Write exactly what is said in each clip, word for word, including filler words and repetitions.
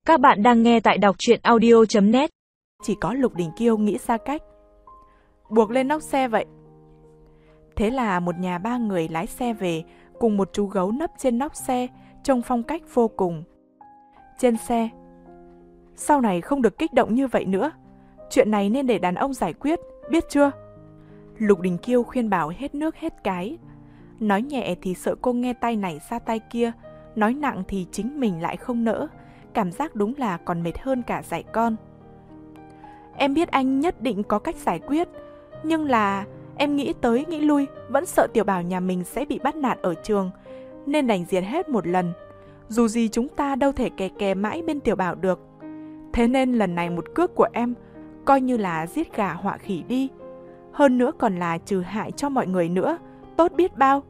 Các bạn đang nghe tại đọc truyện audio chấm net. Chỉ có Lục Đình Kiêu nghĩ ra cách buộc lên nóc xe vậy. Thế là một nhà ba người lái xe về, cùng một chú gấu nấp trên nóc xe, trông phong cách vô cùng. Trên xe: sau này không được kích động như vậy nữa, chuyện này nên để đàn ông giải quyết, biết chưa? Lục Đình Kiêu khuyên bảo hết nước hết cái. Nói nhẹ thì sợ cô nghe tay này ra tay kia, nói nặng thì chính mình lại không nỡ. Cảm giác đúng là còn mệt hơn cả dạy con. Em biết anh nhất định có cách giải quyết, nhưng là em nghĩ tới nghĩ lui vẫn sợ Tiểu Bảo nhà mình sẽ bị bắt nạt ở trường, nên đành diệt hết một lần. Dù gì chúng ta đâu thể kè kè mãi bên Tiểu Bảo được. Thế nên lần này một cước của em coi như là giết gà họa khỉ đi. Hơn nữa còn là trừ hại cho mọi người nữa, tốt biết bao.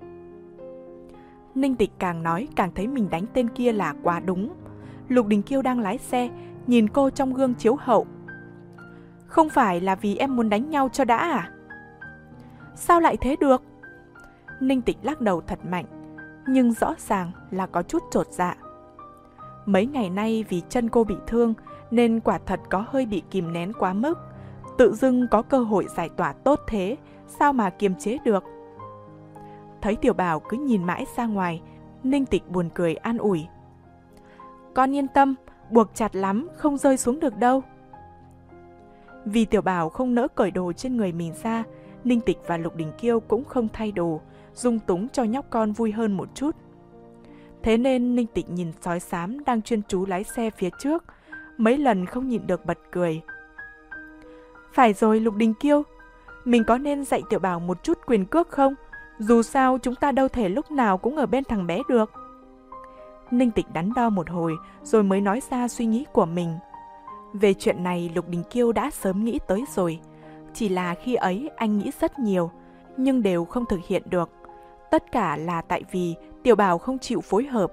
Ninh Tịch càng nói càng thấy mình đánh tên kia là quá đúng. Lục Đình Kiêu đang lái xe, nhìn cô trong gương chiếu hậu. Không phải là vì em muốn đánh nhau cho đã à? Sao lại thế được? Ninh Tịch lắc đầu thật mạnh, nhưng rõ ràng là có chút chột dạ. Mấy ngày nay vì chân cô bị thương nên quả thật có hơi bị kìm nén quá mức. Tự dưng có cơ hội giải tỏa tốt thế, sao mà kiềm chế được? Thấy Tiểu Bảo cứ nhìn mãi ra ngoài, Ninh Tịch buồn cười an ủi. Con yên tâm, buộc chặt lắm, không rơi xuống được đâu. Vì Tiểu Bảo không nỡ cởi đồ trên người mình ra, Ninh Tịch và Lục Đình Kiêu cũng không thay đồ, dung túng cho nhóc con vui hơn một chút. Thế nên Ninh Tịch nhìn sói xám đang chuyên chú lái xe phía trước, mấy lần không nhịn được bật cười. Phải rồi Lục Đình Kiêu, mình có nên dạy Tiểu Bảo một chút quyền cước không? Dù sao chúng ta đâu thể lúc nào cũng ở bên thằng bé được. Ninh Tịch đắn đo một hồi rồi mới nói ra suy nghĩ của mình. Về chuyện này Lục Đình Kiêu đã sớm nghĩ tới rồi. Chỉ là khi ấy anh nghĩ rất nhiều, nhưng đều không thực hiện được. Tất cả là tại vì Tiểu Bảo không chịu phối hợp.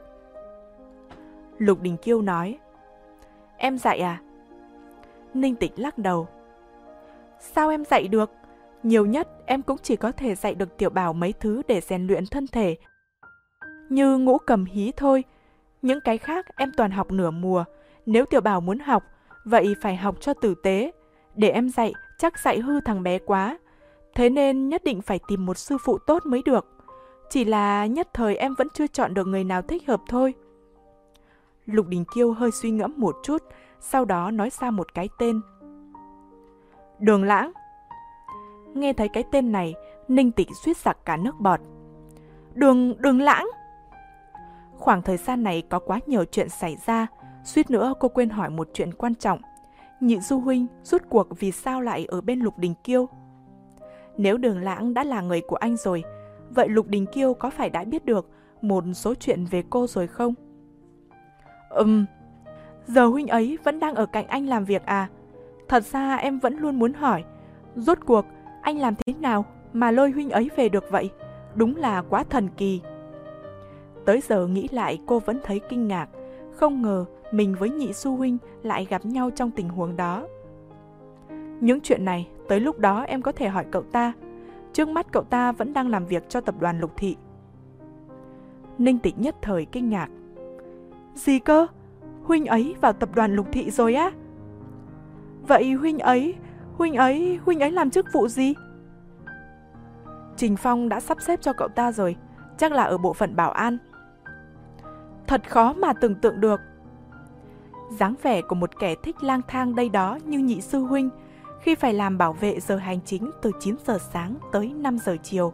Lục Đình Kiêu nói. Em dạy à? Ninh Tịch lắc đầu. Sao em dạy được? Nhiều nhất em cũng chỉ có thể dạy được Tiểu Bảo mấy thứ để rèn luyện thân thể, như ngũ cầm hí thôi. Những cái khác em toàn học nửa mùa. Nếu Tiểu Bảo muốn học, vậy phải học cho tử tế. Để em dạy, chắc dạy hư thằng bé quá. Thế nên nhất định phải tìm một sư phụ tốt mới được. Chỉ là nhất thời em vẫn chưa chọn được người nào thích hợp thôi. Lục Đình Kiêu hơi suy ngẫm một chút, sau đó nói ra một cái tên. Đường Lãng. Nghe thấy cái tên này, Ninh Tịch suýt sặc cả nước bọt. Đường, đường Lãng. Khoảng thời gian này có quá nhiều chuyện xảy ra, suýt nữa cô quên hỏi một chuyện quan trọng. Nhị Du huynh rút cuộc vì sao lại ở bên Lục Đình Kiêu? Nếu Đường Lãng đã là người của anh rồi, vậy Lục Đình Kiêu có phải đã biết được một số chuyện về cô rồi không? Ừm, giờ huynh ấy vẫn đang ở cạnh anh làm việc à? Thật ra em vẫn luôn muốn hỏi, rốt cuộc anh làm thế nào mà lôi huynh ấy về được vậy? Đúng là quá thần kỳ. Tới giờ nghĩ lại cô vẫn thấy kinh ngạc, không ngờ mình với Nhị Du huynh lại gặp nhau trong tình huống đó. Những chuyện này tới lúc đó em có thể hỏi cậu ta. Trước mắt cậu ta vẫn đang làm việc cho tập đoàn Lục Thị. Ninh Tịch nhất thời kinh ngạc. Gì cơ? Huynh ấy vào tập đoàn Lục Thị rồi á? Vậy huynh ấy, huynh ấy, huynh ấy làm chức vụ gì? Trình Phong đã sắp xếp cho cậu ta rồi, chắc là ở bộ phận bảo an. Thật khó mà tưởng tượng được. Dáng vẻ của một kẻ thích lang thang đây đó như Nhị Sư huynh, khi phải làm bảo vệ giờ hành chính từ chín giờ sáng tới năm giờ chiều.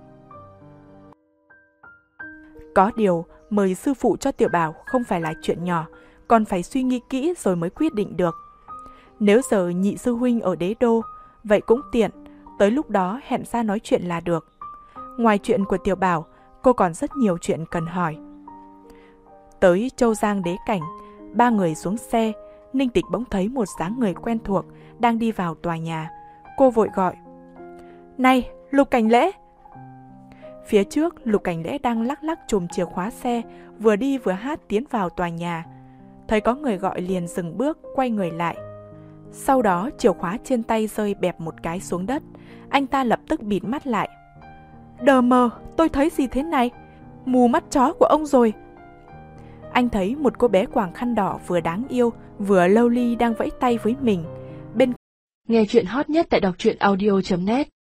Có điều, mời sư phụ cho Tiểu Bảo không phải là chuyện nhỏ, còn phải suy nghĩ kỹ rồi mới quyết định được. Nếu giờ Nhị Sư huynh ở Đế Đô, vậy cũng tiện, tới lúc đó hẹn ra nói chuyện là được. Ngoài chuyện của Tiểu Bảo, cô còn rất nhiều chuyện cần hỏi. Tới Châu Giang Đế Cảnh, ba người xuống xe, Ninh Tịch bỗng thấy một dáng người quen thuộc đang đi vào tòa nhà. Cô vội gọi. Này, Lục Cảnh Lễ! Phía trước, Lục Cảnh Lễ đang lắc lắc chùm chìa khóa xe, vừa đi vừa hát tiến vào tòa nhà. Thấy có người gọi liền dừng bước, quay người lại. Sau đó chìa khóa trên tay rơi bẹp một cái xuống đất. Anh ta lập tức bịt mắt lại. Đờ mờ, tôi thấy gì thế này? Mù mắt chó của ông rồi. anh thấy một cô bé quàng khăn đỏ vừa đáng yêu, vừa lovely đang vẫy tay với mình. Bên Nghe chuyện hot nhất tại đọc truyện audio chấm net